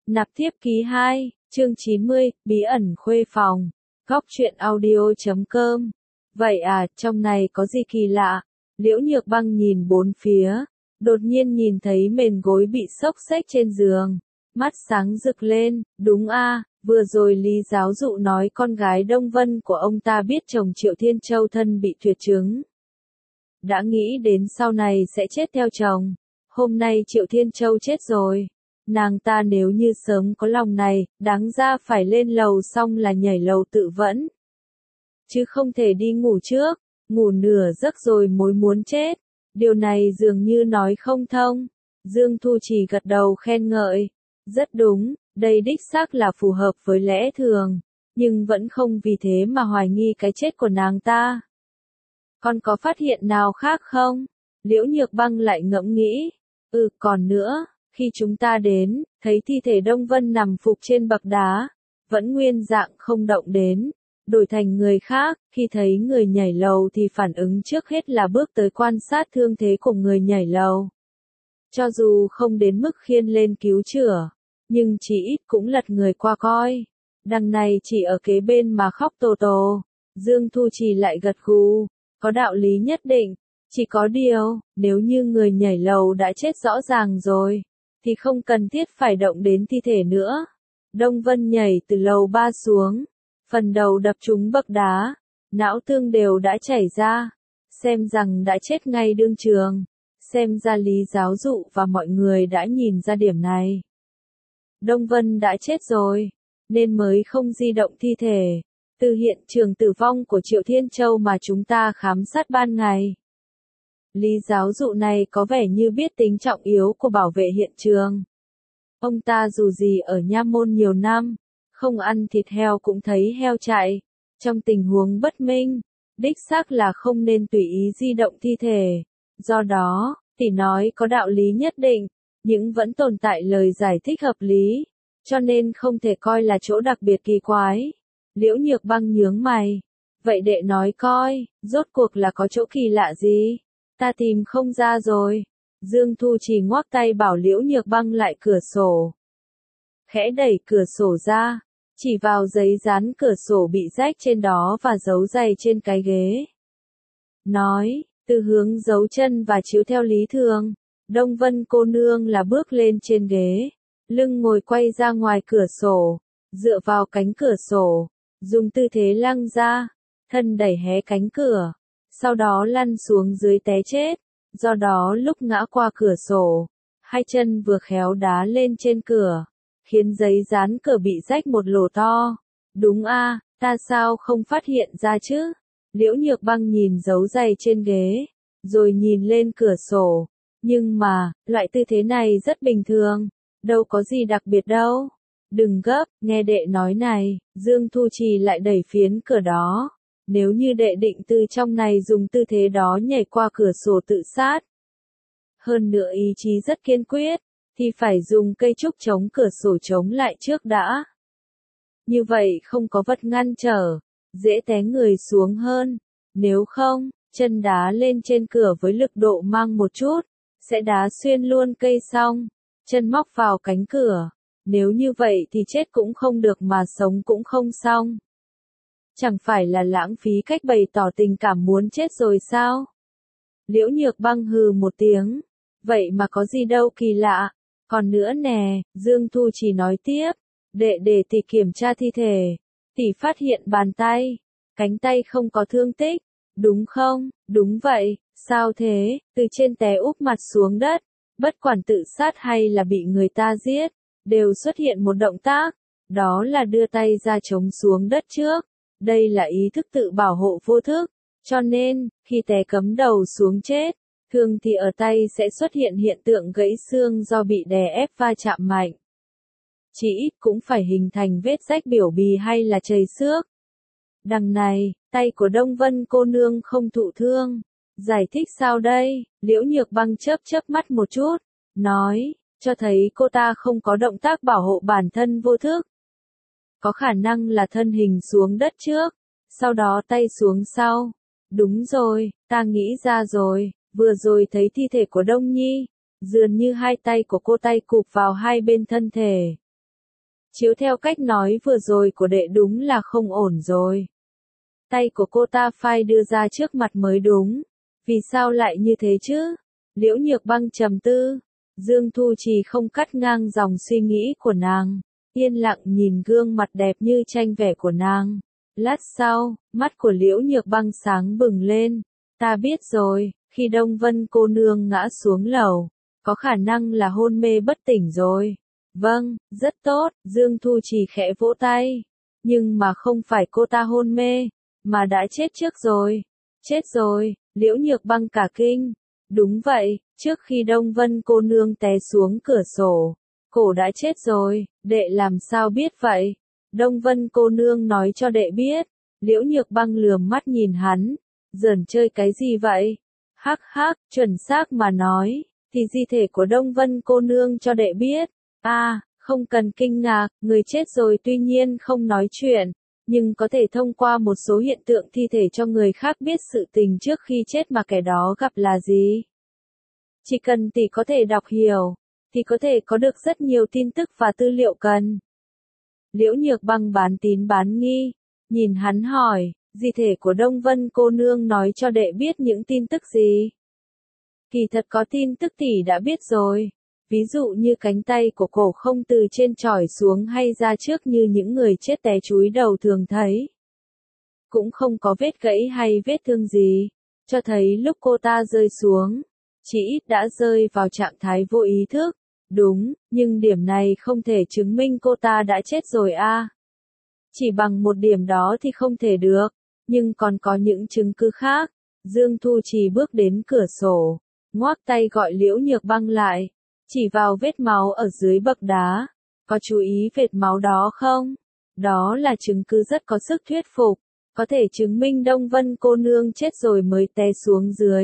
Nạp tiếp ký 2, chương 90, bí ẩn khuê phòng. Góc truyện audio.com. Vậy à, trong này có gì kỳ lạ? Liễu Nhược Băng nhìn bốn phía, đột nhiên nhìn thấy mền gối bị xốc xếch trên giường, mắt sáng rực lên, đúng a, vừa rồi Lý giáo dụ nói con gái Đông Vân của ông ta biết chồng Triệu Thiên Châu thân bị tuyệt chứng. Đã nghĩ đến sau này sẽ chết theo chồng, hôm nay Triệu Thiên Châu chết rồi. Nàng ta nếu như sớm có lòng này, đáng ra phải lên lầu xong là nhảy lầu tự vẫn. Chứ không thể đi ngủ trước, ngủ nửa giấc rồi mới muốn chết. Điều này dường như nói không thông. Dương Thu chỉ gật đầu khen ngợi. Rất đúng, đây đích xác là phù hợp với lẽ thường. Nhưng vẫn không vì thế mà hoài nghi cái chết của nàng ta. Con có phát hiện nào khác không? Liễu Nhược Băng lại ngẫm nghĩ. Còn nữa. Khi chúng ta đến, thấy thi thể Đông Vân nằm phục trên bậc đá, vẫn nguyên dạng không động đến, đổi thành người khác, khi thấy người nhảy lầu thì phản ứng trước hết là bước tới quan sát thương thế của người nhảy lầu. Cho dù không đến mức khiêng lên cứu chữa, nhưng chỉ ít cũng lật người qua coi. Đằng này chỉ ở kế bên mà khóc tồ tổ. Dương Thu Trì lại gật gù, có đạo lý nhất định, chỉ có điều, nếu như người nhảy lầu đã chết rõ ràng rồi, thì không cần thiết phải động đến thi thể nữa. Đông Vân nhảy từ lầu 3 xuống, phần đầu đập trúng bậc đá, não tương đều đã chảy ra, xem rằng đã chết ngay đương trường, xem ra Lý giáo dụ và mọi người đã nhìn ra điểm này. Đông Vân đã chết rồi, nên mới không di động thi thể, từ hiện trường tử vong của Triệu Thiên Châu mà chúng ta khám sát ban ngày. Lý giáo dụ này có vẻ như biết tính trọng yếu của bảo vệ hiện trường. Ông ta dù gì ở Nha Môn nhiều năm, không ăn thịt heo cũng thấy heo chạy. Trong tình huống bất minh, đích xác là không nên tùy ý di động thi thể. Do đó, tỷ nói có đạo lý nhất định, nhưng vẫn tồn tại lời giải thích hợp lý, cho nên không thể coi là chỗ đặc biệt kỳ quái. Liễu Nhược Băng nhướng mày. Vậy đệ nói coi, rốt cuộc là có chỗ kỳ lạ gì? Ta tìm không ra rồi. Dương Thu chỉ ngoắc tay bảo Liễu Nhược Băng lại cửa sổ. Khẽ đẩy cửa sổ ra, chỉ vào giấy dán cửa sổ bị rách trên đó và dấu giày trên cái ghế. Nói, từ hướng dấu chân và chiếu theo lý thường, Đông Vân cô nương là bước lên trên ghế, lưng ngồi quay ra ngoài cửa sổ, dựa vào cánh cửa sổ, dùng tư thế lăng ra, thân đẩy hé cánh cửa. Sau đó lăn xuống dưới té chết, do đó lúc ngã qua cửa sổ, hai chân vừa khéo đá lên trên cửa, khiến giấy dán cửa bị rách một lỗ to. Đúng a, ta sao không phát hiện ra chứ? Liễu Nhược Băng nhìn dấu giày trên ghế, rồi nhìn lên cửa sổ. Nhưng mà, loại tư thế này rất bình thường, đâu có gì đặc biệt đâu. Đừng gấp, nghe đệ nói này, Dương Thu Trì lại đẩy phiến cửa đó. Nếu như đệ định từ trong này dùng tư thế đó nhảy qua cửa sổ tự sát. Hơn nữa ý chí rất kiên quyết, thì phải dùng cây trúc chống cửa sổ chống lại trước đã. Như vậy không có vật ngăn trở, dễ té người xuống hơn. Nếu không, chân đá lên trên cửa với lực độ mang một chút, sẽ đá xuyên luôn cây xong, chân móc vào cánh cửa. Nếu như vậy thì chết cũng không được mà sống cũng không xong. Chẳng phải là lãng phí cách bày tỏ tình cảm muốn chết rồi sao? Liễu Nhược Băng hừ một tiếng. Vậy mà có gì đâu kỳ lạ. Còn nữa nè, Dương Thu chỉ nói tiếp. Để tỷ kiểm tra thi thể. Tỷ phát hiện bàn tay, cánh tay không có thương tích. Đúng không? Đúng vậy. Sao thế? Từ trên té úp mặt xuống đất. Bất quản tự sát hay là bị người ta giết, đều xuất hiện một động tác. Đó là đưa tay ra chống xuống đất trước. Đây là ý thức tự bảo hộ vô thức, cho nên, khi té cắm đầu xuống chết, thường thì ở tay sẽ xuất hiện hiện tượng gãy xương do bị đè ép va chạm mạnh. Chỉ ít cũng phải hình thành vết rách biểu bì hay là chảy xước. Đằng này, tay của Đông Vân cô nương không thụ thương. Giải thích sao đây? Liễu Nhược Băng chớp mắt một chút, nói, cho thấy cô ta không có động tác bảo hộ bản thân vô thức. Có khả năng là thân hình xuống đất trước, sau đó tay xuống sau. Đúng rồi, ta nghĩ ra rồi, vừa rồi thấy thi thể của Đông Nhi, dường như hai tay của cô tay cụp vào hai bên thân thể. Chiếu theo cách nói vừa rồi của đệ đúng là không ổn rồi. Tay của cô ta phải đưa ra trước mặt mới đúng. Vì sao lại như thế chứ? Liễu Nhược Băng trầm tư. Dương Thu Trì không cắt ngang dòng suy nghĩ của nàng. Yên lặng nhìn gương mặt đẹp như tranh vẽ của nàng. Lát sau, mắt của Liễu Nhược Băng sáng bừng lên. Ta biết rồi, khi Đông Vân cô nương ngã xuống lầu, có khả năng là hôn mê bất tỉnh rồi. Vâng, rất tốt, Dương Thu Trì khẽ vỗ tay. Nhưng mà không phải cô ta hôn mê, mà đã chết trước rồi. Chết rồi, Liễu Nhược Băng cả kinh. Đúng vậy, trước khi Đông Vân cô nương té xuống cửa sổ, cổ đã chết rồi, đệ làm sao biết vậy? Đông Vân cô nương nói cho đệ biết. Liễu Nhược Băng lườm mắt nhìn hắn. Giỡn chơi cái gì vậy? Hắc hắc, chuẩn xác mà nói, thì di thể của Đông Vân cô nương cho đệ biết. Không cần kinh ngạc, người chết rồi tuy nhiên không nói chuyện, nhưng có thể thông qua một số hiện tượng thi thể cho người khác biết sự tình trước khi chết mà kẻ đó gặp là gì. Chỉ cần tỷ có thể đọc hiểu, thì có thể có được rất nhiều tin tức và tư liệu cần. Liễu Nhược Băng bán tín bán nghi, nhìn hắn hỏi, di thể của Đông Vân cô nương nói cho đệ biết những tin tức gì? Kỳ thật có tin tức tỷ đã biết rồi. Ví dụ như cánh tay của cổ không từ trên chỏi xuống hay ra trước như những người chết té chúi đầu thường thấy. Cũng không có vết gãy hay vết thương gì, cho thấy lúc cô ta rơi xuống, chỉ ít đã rơi vào trạng thái vô ý thức. Đúng, nhưng điểm này không thể chứng minh cô ta đã chết rồi Chỉ bằng một điểm đó thì không thể được, nhưng còn có những chứng cứ khác. Dương Thu Trì bước đến cửa sổ, ngoác tay gọi Liễu Nhược Băng lại. Chỉ vào vết máu ở dưới bậc đá. Có chú ý vệt máu đó không? Đó là chứng cứ rất có sức thuyết phục. Có thể chứng minh Đông Vân cô nương chết rồi mới té xuống dưới.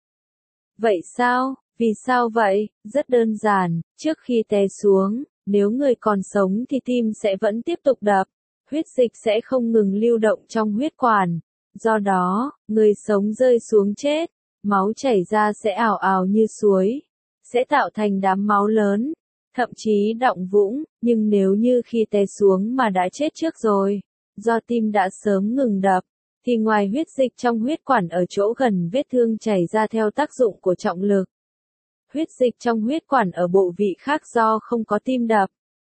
Vậy sao? Vì sao vậy? Rất đơn giản, trước khi té xuống, nếu người còn sống thì tim sẽ vẫn tiếp tục đập. Huyết dịch sẽ không ngừng lưu động trong huyết quản. Do đó, người sống rơi xuống chết, máu chảy ra sẽ ào ào như suối. Sẽ tạo thành đám máu lớn, thậm chí đọng vũng, nhưng nếu như khi té xuống mà đã chết trước rồi, do tim đã sớm ngừng đập, thì ngoài huyết dịch trong huyết quản ở chỗ gần vết thương chảy ra theo tác dụng của trọng lực. Huyết dịch trong huyết quản ở bộ vị khác do không có tim đập.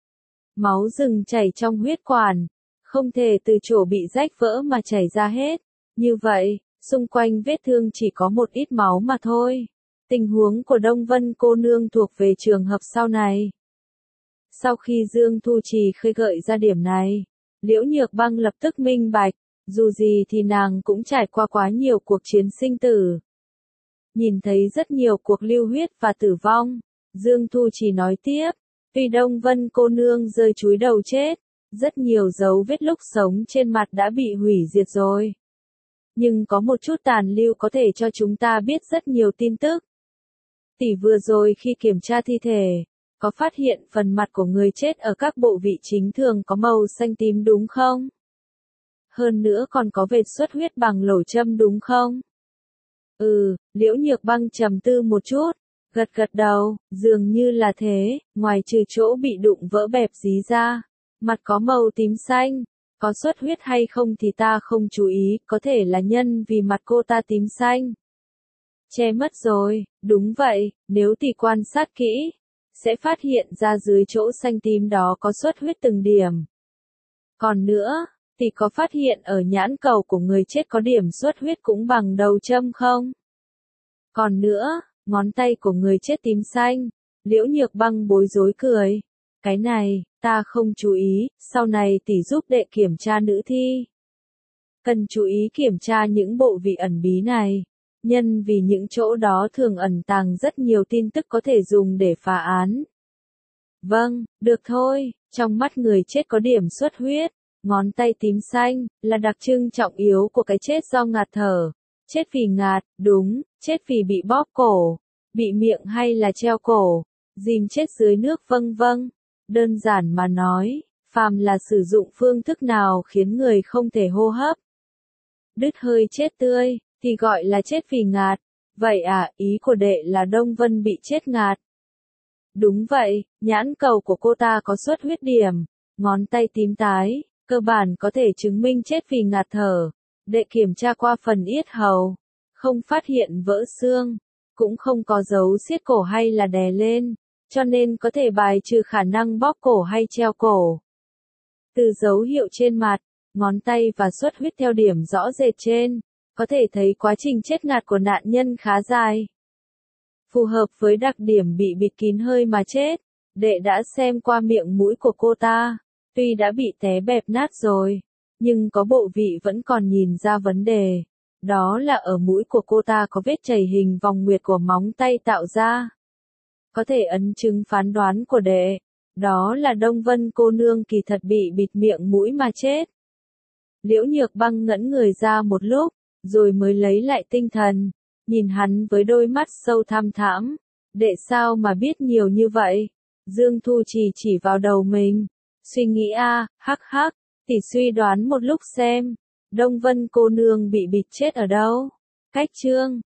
Máu dừng chảy trong huyết quản, không thể từ chỗ bị rách vỡ mà chảy ra hết. Như vậy, xung quanh vết thương chỉ có một ít máu mà thôi. Tình huống của Đông Vân cô nương thuộc về trường hợp sau này. Sau khi Dương Thu Trì khơi gợi ra điểm này, Liễu Nhược Băng lập tức minh bạch, dù gì thì nàng cũng trải qua quá nhiều cuộc chiến sinh tử. Nhìn thấy rất nhiều cuộc lưu huyết và tử vong, Dương Thu Trì nói tiếp, vì Đông Vân cô nương rơi chúi đầu chết, rất nhiều dấu vết lúc sống trên mặt đã bị hủy diệt rồi. Nhưng có một chút tàn lưu có thể cho chúng ta biết rất nhiều tin tức. Tỷ vừa rồi khi kiểm tra thi thể, có phát hiện phần mặt của người chết ở các bộ vị chính thường có màu xanh tím đúng không? Hơn nữa còn có vệt xuất huyết bằng lỗ châm đúng không? Liễu Nhược Băng trầm tư một chút, gật gật đầu, dường như là thế, ngoài trừ chỗ bị đụng vỡ bẹp dí ra, mặt có màu tím xanh, có xuất huyết hay không thì ta không chú ý, có thể là nhân vì mặt cô ta tím xanh. Che mất rồi, đúng vậy, nếu tỷ quan sát kỹ, sẽ phát hiện ra dưới chỗ xanh tím đó có xuất huyết từng điểm. Còn nữa, tỷ có phát hiện ở nhãn cầu của người chết có điểm xuất huyết cũng bằng đầu châm không? Còn nữa, ngón tay của người chết tím xanh, Liễu Nhược Băng bối rối cười. Cái này, ta không chú ý, sau này tỷ giúp đệ kiểm tra nữ thi. Cần chú ý kiểm tra những bộ vị ẩn bí này. Nhân vì những chỗ đó thường ẩn tàng rất nhiều tin tức có thể dùng để phá án. Vâng, được thôi, trong mắt người chết có điểm xuất huyết, ngón tay tím xanh, là đặc trưng trọng yếu của cái chết do ngạt thở. Chết vì ngạt, đúng, chết vì bị bóp cổ, bị miệng hay là treo cổ, dìm chết dưới nước vâng vâng. Đơn giản mà nói, phàm là sử dụng phương thức nào khiến người không thể hô hấp, đứt hơi chết tươi, thì gọi là chết vì ngạt. Vậy ý của đệ là Đông Vân bị chết ngạt. Đúng vậy, nhãn cầu của cô ta có xuất huyết điểm, ngón tay tím tái, cơ bản có thể chứng minh chết vì ngạt thở. Đệ kiểm tra qua phần yết hầu, không phát hiện vỡ xương, cũng không có dấu siết cổ hay là đè lên, cho nên có thể bài trừ khả năng bóp cổ hay treo cổ. Từ dấu hiệu trên mặt, ngón tay và xuất huyết theo điểm rõ rệt trên, có thể thấy quá trình chết ngạt của nạn nhân khá dài. Phù hợp với đặc điểm bị bịt kín hơi mà chết, đệ đã xem qua miệng mũi của cô ta, tuy đã bị té bẹp nát rồi, nhưng có bộ vị vẫn còn nhìn ra vấn đề. Đó là ở mũi của cô ta có vết chảy hình vòng nguyệt của móng tay tạo ra. Có thể ấn chứng phán đoán của đệ, đó là Đông Vân cô nương kỳ thật bị bịt miệng mũi mà chết. Liễu Nhược Băng ngẩn người ra một lúc, rồi mới lấy lại tinh thần, nhìn hắn với đôi mắt sâu thăm thẳm. Đệ sao mà biết nhiều như vậy? Dương Thu chỉ vào đầu mình, suy nghĩ hắc hắc, tỷ suy đoán một lúc xem, Đông Vân cô nương bị bịt chết ở đâu? Cách chương